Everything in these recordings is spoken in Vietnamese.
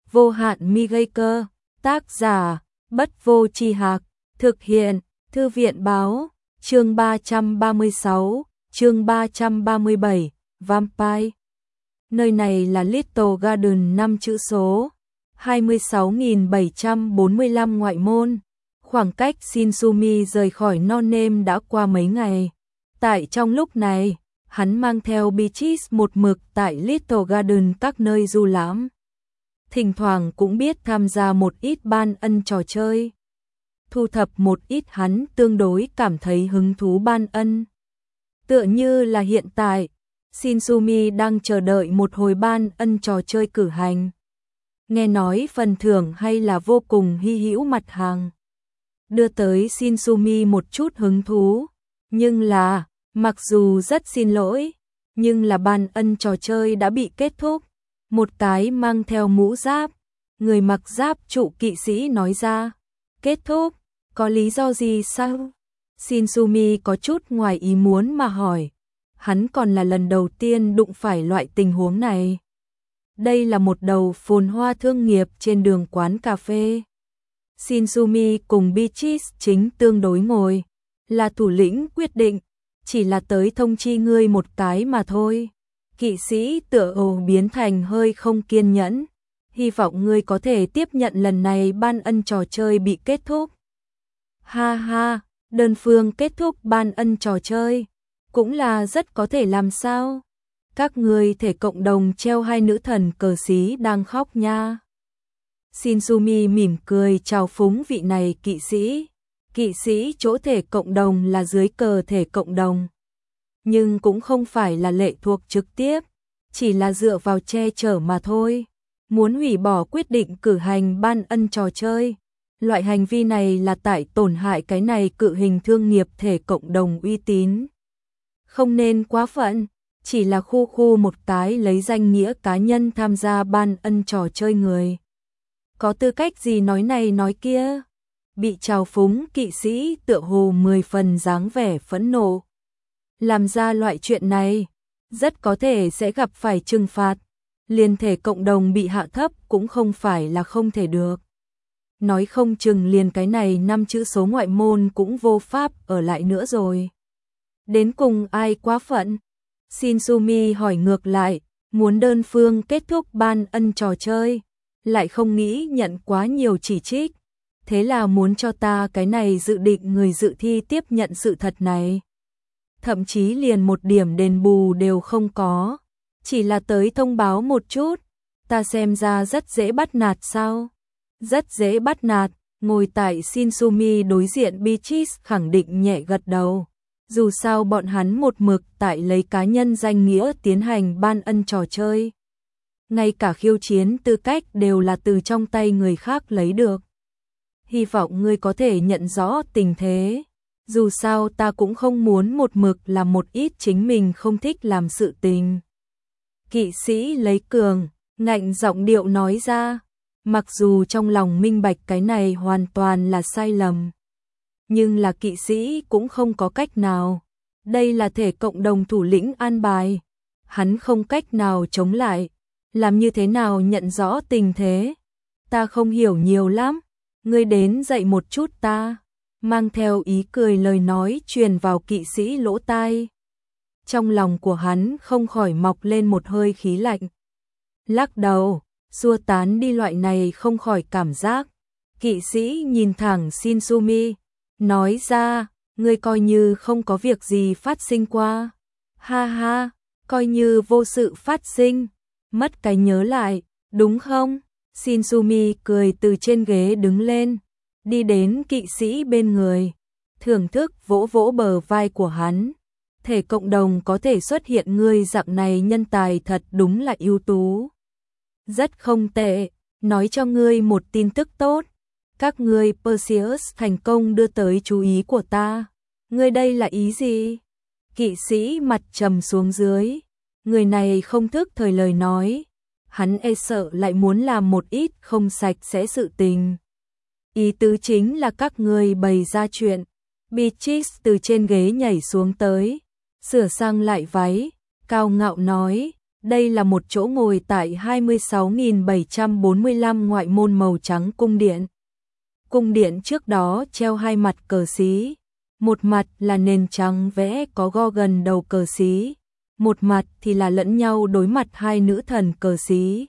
vô hạn mi gây cơ, tác giả, Bất Vô Tri Hạc, thực hiện, Thư viện Báo, chương 336, chương 337, Vampire. Nơi này là Little Garden 5 chữ số, 26.745 ngoại môn. Khoảng cách Shinsumi rời khỏi Non Nêm đã qua mấy ngày. Tại trong lúc này, hắn mang theo Beatrice một mực tại Little Garden các nơi du lãm. Thỉnh thoảng cũng biết tham gia một ít ban ân trò chơi. Thu thập một ít hắn tương đối cảm thấy hứng thú ban ân. Tựa như là hiện tại, Shinsumi đang chờ đợi một hồi ban ân trò chơi cử hành. Nghe nói phần thưởng hay là vô cùng hy hữu mặt hàng. Đưa tới Shinsumi một chút hứng thú. Nhưng là, mặc dù rất xin lỗi, nhưng là ban ân trò chơi đã bị kết thúc. Một cái mang theo mũ giáp, người mặc giáp trụ kỵ sĩ nói ra. Kết thúc, có lý do gì sao? Shinsumi có chút ngoài ý muốn mà hỏi. Hắn còn là lần đầu tiên đụng phải loại tình huống này. Đây là một đầu phồn hoa thương nghiệp trên đường quán cà phê. Shinsumi cùng Beatrice chính tương đối ngồi, là thủ lĩnh quyết định, chỉ là tới thông chi ngươi một cái mà thôi. Kỵ sĩ tựa hồ biến thành hơi không kiên nhẫn, hy vọng ngươi có thể tiếp nhận lần này ban ân trò chơi bị kết thúc. Ha ha, đơn phương kết thúc ban ân trò chơi, cũng là rất có thể làm sao. Các ngươi thể cộng đồng treo hai nữ thần cờ xí đang khóc nha. Shinsumi mỉm cười chào phúng vị này kỵ sĩ. Kỵ sĩ chỗ thể cộng đồng là dưới cờ thể cộng đồng. Nhưng cũng không phải là lệ thuộc trực tiếp, chỉ là dựa vào che chở mà thôi. Muốn hủy bỏ quyết định cử hành ban ân trò chơi. Loại hành vi này là tại tổn hại cái này cự hình thương nghiệp thể cộng đồng uy tín. Không nên quá phận, chỉ là khu một cái lấy danh nghĩa cá nhân tham gia ban ân trò chơi người. Có tư cách gì nói này nói kia? Bị trào phúng kỵ sĩ tựa hồ 10 phần dáng vẻ phẫn nộ. Làm ra loại chuyện này, rất có thể sẽ gặp phải trừng phạt. Liên thể cộng đồng bị hạ thấp cũng không phải là không thể được. Nói không chừng liền cái này 5 chữ số ngoại môn cũng vô pháp ở lại nữa rồi. Đến cùng ai quá phận? Shinsumi hỏi ngược lại, muốn đơn phương kết thúc ban ân trò chơi, lại không nghĩ nhận quá nhiều chỉ trích. Thế là muốn cho ta cái này dự định người dự thi tiếp nhận sự thật này. Thậm chí liền một điểm đền bù đều không có. Chỉ là tới thông báo một chút, ta xem ra rất dễ bắt nạt sao? Rất dễ bắt nạt, ngồi tại Shinsumi đối diện Beatrice khẳng định nhẹ gật đầu. Dù sao bọn hắn một mực tại lấy cá nhân danh nghĩa tiến hành ban ân trò chơi. Ngay cả khiêu chiến tư cách đều là từ trong tay người khác lấy được. Hy vọng ngươi có thể nhận rõ tình thế. Dù sao ta cũng không muốn một mực làm một ít chính mình không thích làm sự tình. Kỵ sĩ lấy cường, ngạnh giọng điệu nói ra. Mặc dù trong lòng minh bạch cái này hoàn toàn là sai lầm. Nhưng là kỵ sĩ cũng không có cách nào. Đây là thể cộng đồng thủ lĩnh an bài. Hắn không cách nào chống lại. Làm như thế nào nhận rõ tình thế? Ta không hiểu nhiều lắm. Ngươi đến dạy một chút ta. Mang theo ý cười lời nói truyền vào kỵ sĩ lỗ tai. Trong lòng của hắn không khỏi mọc lên một hơi khí lạnh. Lắc đầu, xua tán đi loại này không khỏi cảm giác. Kỵ sĩ nhìn thẳng Shinsumi, nói ra, ngươi coi như không có việc gì phát sinh qua. Ha ha, coi như vô sự phát sinh. Mất cái nhớ lại, đúng không? Shinsumi cười từ trên ghế đứng lên, đi đến kỵ sĩ bên người, thưởng thức vỗ vỗ bờ vai của hắn. Thể cộng đồng có thể xuất hiện ngươi dạng này nhân tài thật đúng là ưu tú. Rất không tệ, nói cho ngươi một tin tức tốt. Các ngươi Perseus thành công đưa tới chú ý của ta. Ngươi đây là ý gì? Kỵ sĩ mặt trầm xuống dưới. Người này không thức thời lời nói. Hắn e sợ lại muốn làm một ít không sạch sẽ sự tình. Ý tứ chính là các ngươi bày ra chuyện. Beatrice từ trên ghế nhảy xuống tới, sửa sang lại váy, cao ngạo nói, Đây là một chỗ ngồi tại 26.745 ngoại môn màu trắng cung điện. Cung điện trước đó treo hai mặt cờ xí, một mặt là nền trắng vẽ có go gần đầu cờ xí, một mặt thì là lẫn nhau đối mặt hai nữ thần cờ xí.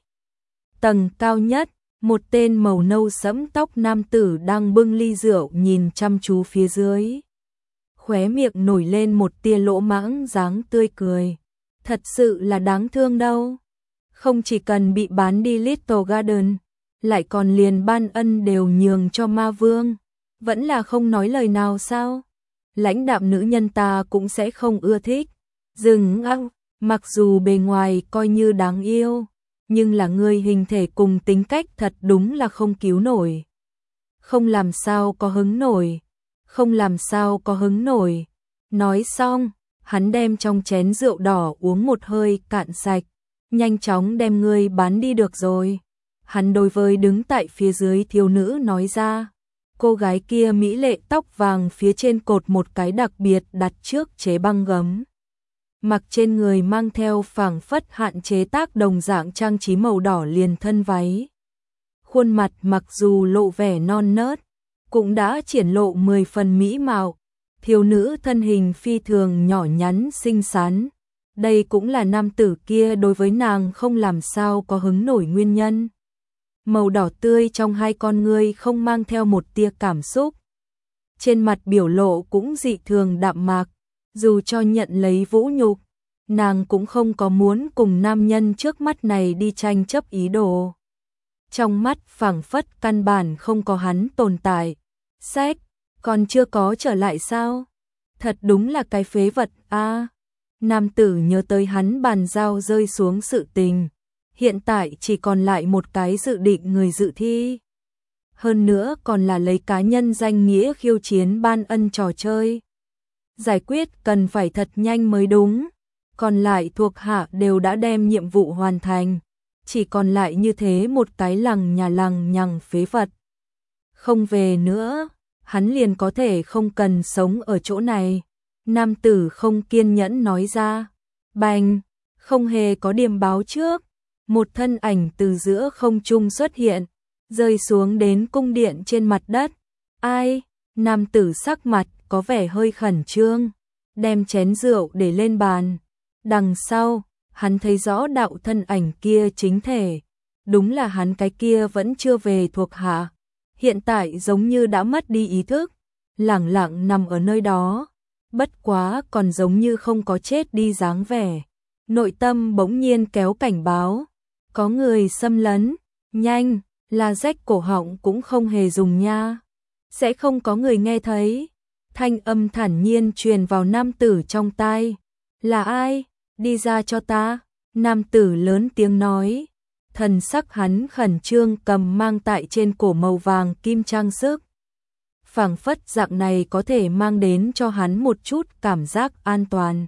Tầng cao nhất, một tên màu nâu sẫm tóc nam tử đang bưng ly rượu nhìn chăm chú phía dưới. Khóe miệng nổi lên một tia lỗ mãng dáng tươi cười. Thật sự là đáng thương đâu. Không chỉ cần bị bán đi Little Garden, lại còn liền ban ân đều nhường cho ma vương. Vẫn là không nói lời nào sao? Lãnh đạm nữ nhân ta cũng sẽ không ưa thích. Dừng ăng, mặc dù bề ngoài coi như đáng yêu, nhưng là người hình thể cùng tính cách thật đúng là không cứu nổi. Không làm sao có hứng nổi. Không làm sao có hứng nổi. Nói xong, hắn đem trong chén rượu đỏ uống một hơi cạn sạch. Nhanh chóng đem ngươi bán đi được rồi. Hắn đối với đứng tại phía dưới thiếu nữ nói ra. Cô gái kia mỹ lệ tóc vàng phía trên cột một cái đặc biệt đặt trước chế băng gấm. Mặc trên người mang theo phảng phất hạn chế tác đồng dạng trang trí màu đỏ liền thân váy. Khuôn mặt mặc dù lộ vẻ non nớt, cũng đã triển lộ 10 phần mỹ mạo. Thiếu nữ thân hình phi thường nhỏ nhắn xinh xắn. Đây cũng là nam tử kia đối với nàng không làm sao có hứng nổi nguyên nhân. Màu đỏ tươi trong hai con ngươi không mang theo một tia cảm xúc. Trên mặt biểu lộ cũng dị thường đạm mạc. Dù cho nhận lấy vũ nhục, nàng cũng không có muốn cùng nam nhân trước mắt này đi tranh chấp ý đồ. Trong mắt phảng phất căn bản không có hắn tồn tại. Sách, còn chưa có trở lại sao? Thật đúng là cái phế vật a. Nam tử nhớ tới hắn bàn giao rơi xuống sự tình. Hiện tại chỉ còn lại một cái dự định người dự thi. Hơn nữa còn là lấy cá nhân danh nghĩa khiêu chiến ban ân trò chơi. Giải quyết cần phải thật nhanh mới đúng. Còn lại thuộc hạ đều đã đem nhiệm vụ hoàn thành. Chỉ còn lại như thế một cái lằng nhằng phế vật. Không về nữa, hắn liền có thể không cần sống ở chỗ này. Nam tử không kiên nhẫn nói ra. Bành, không hề có điểm báo trước. Một thân ảnh từ giữa không trung xuất hiện, rơi xuống đến cung điện trên mặt đất. Ai? Nam tử sắc mặt có vẻ hơi khẩn trương, đem chén rượu để lên bàn. Đằng sau, hắn thấy rõ đạo thân ảnh kia chính thể. Đúng là hắn cái kia vẫn chưa về thuộc hạ. Hiện tại giống như đã mất đi ý thức, lẳng lặng nằm ở nơi đó. Bất quá còn giống như không có chết đi dáng vẻ. Nội tâm bỗng nhiên kéo cảnh báo. Có người xâm lấn, nhanh, là rách cổ họng cũng không hề dùng nha. Sẽ không có người nghe thấy. Thanh âm thản nhiên truyền vào nam tử trong tai. Là ai? Đi ra cho ta. Nam tử lớn tiếng nói. Thần sắc hắn khẩn trương cầm mang tại trên cổ màu vàng kim trang sức. Phảng phất dạng này có thể mang đến cho hắn một chút cảm giác an toàn.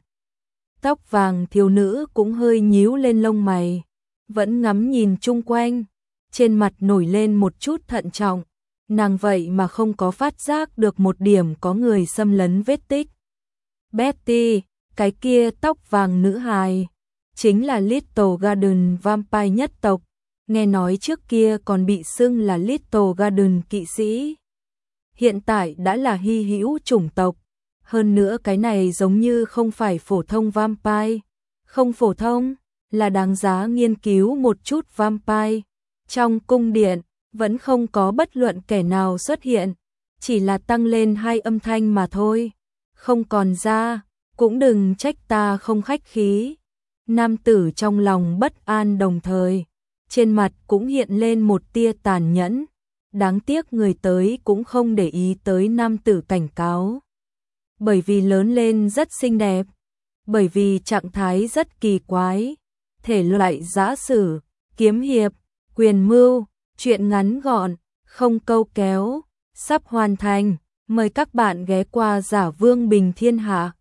Tóc vàng thiếu nữ cũng hơi nhíu lên lông mày. Vẫn ngắm nhìn chung quanh, trên mặt nổi lên một chút thận trọng, nàng vậy mà không có phát giác được một điểm có người xâm lấn vết tích. Betty, cái kia tóc vàng nữ hài, chính là Little Garden Vampire nhất tộc, nghe nói trước kia còn bị xưng là Little Garden kỵ sĩ. Hiện tại đã là hy hữu chủng tộc, hơn nữa cái này giống như không phải phổ thông vampire, không phổ thông. Là đáng giá nghiên cứu một chút vampire. Trong cung điện, vẫn không có bất luận kẻ nào xuất hiện, chỉ là tăng lên hai âm thanh mà thôi. Không còn ra, cũng đừng trách ta không khách khí. Nam tử trong lòng bất an đồng thời, trên mặt cũng hiện lên một tia tàn nhẫn. Đáng tiếc người tới cũng không để ý tới nam tử cảnh cáo. Bởi vì lớn lên rất xinh đẹp, bởi vì trạng thái rất kỳ quái. Thể loại giã sử, kiếm hiệp, quyền mưu, truyện ngắn gọn, không câu kéo, sắp hoàn thành. Mời các bạn ghé qua Giả Vương Bình Thiên Hạ.